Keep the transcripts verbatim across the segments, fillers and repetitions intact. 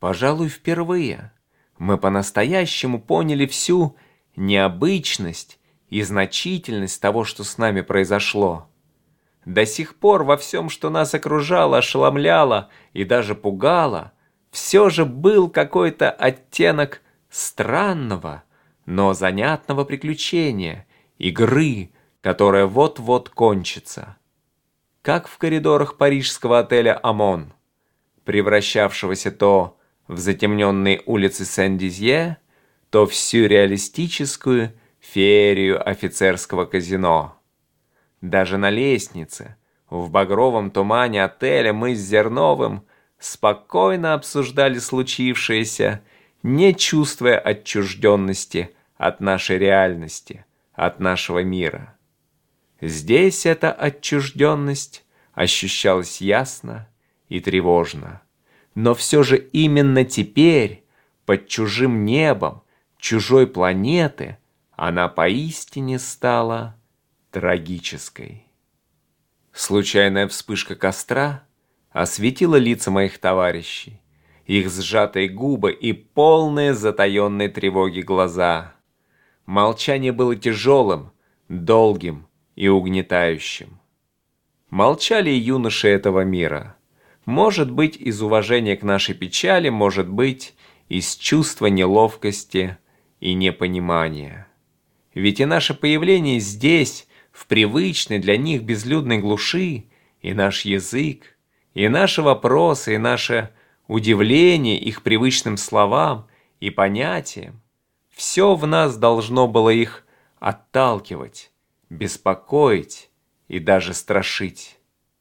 Пожалуй, впервые мы по-настоящему поняли всю необычность и значительность того, что с нами произошло. До сих пор во всем, что нас окружало, ошеломляло и даже пугало, все же был какой-то оттенок странного, но занятного приключения, игры, которая вот-вот кончится. Как в коридорах парижского отеля «Амон», превращавшегося то в затемненные улицы Сен-Дизье, то в сюрреалистическую феерию офицерского казино. Даже на лестнице, в багровом тумане отеля, мы с Зерновым спокойно обсуждали случившееся, не чувствуя отчужденности от нашей реальности, от нашего мира. Здесь эта отчужденность ощущалась ясно и тревожно. Но все же именно теперь, под чужим небом, чужой планеты, она поистине стала трагической. Случайная вспышка костра осветила лица моих товарищей, их сжатые губы и полные затаенной тревоги глаза. Молчание было тяжелым, долгим и угнетающим. Молчали и юноши этого мира. Может быть, из уважения к нашей печали, может быть, из чувства неловкости и непонимания. Ведь и наше появление здесь, в привычной для них безлюдной глуши, и наш язык, и наши вопросы, и наше удивление их привычным словам и понятиям, все в нас должно было их отталкивать, беспокоить и даже страшить.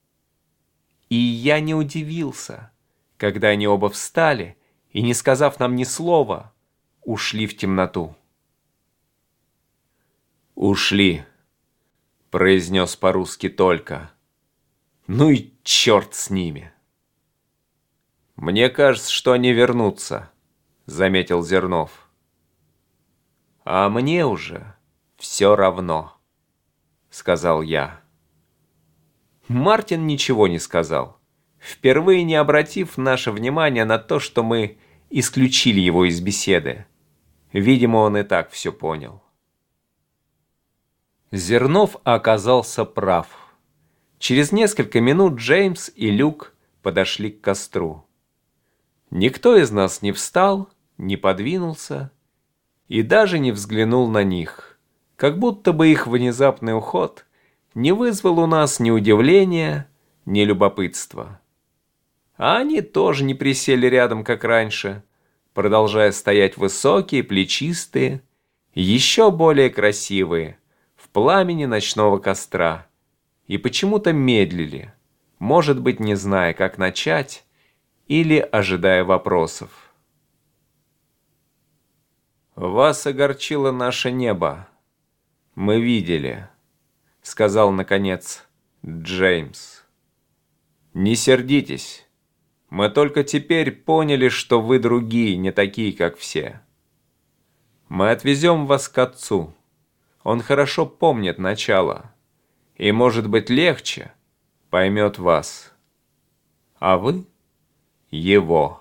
И я не удивился, когда они оба встали и, не сказав нам ни слова, ушли в темноту. «Ушли», — произнес по-русски только. «Ну и черт с ними». «Мне кажется, что они вернутся», — заметил Зернов. «А мне уже все равно», — сказал я. Мартин ничего не сказал, впервые не обратив наше внимание на то, что мы исключили его из беседы. Видимо, он и так все понял. Зернов оказался прав. Через несколько минут Джеймс и Люк подошли к костру. Никто из нас не встал, не подвинулся и даже не взглянул на них, как будто бы их внезапный уход не вызвал у нас ни удивления, ни любопытства. А они тоже не присели рядом, как раньше, продолжая стоять высокие, плечистые, еще более красивые, в пламени ночного костра, и почему-то медлили, может быть, не зная, как начать, или ожидая вопросов. «Вас огорчило наше небо. Мы видели», — сказал, наконец, Джеймс. «Не сердитесь. Мы только теперь поняли, что вы другие, не такие, как все. Мы отвезем вас к отцу. Он хорошо помнит начало и, может быть, легче поймет вас. А вы — его».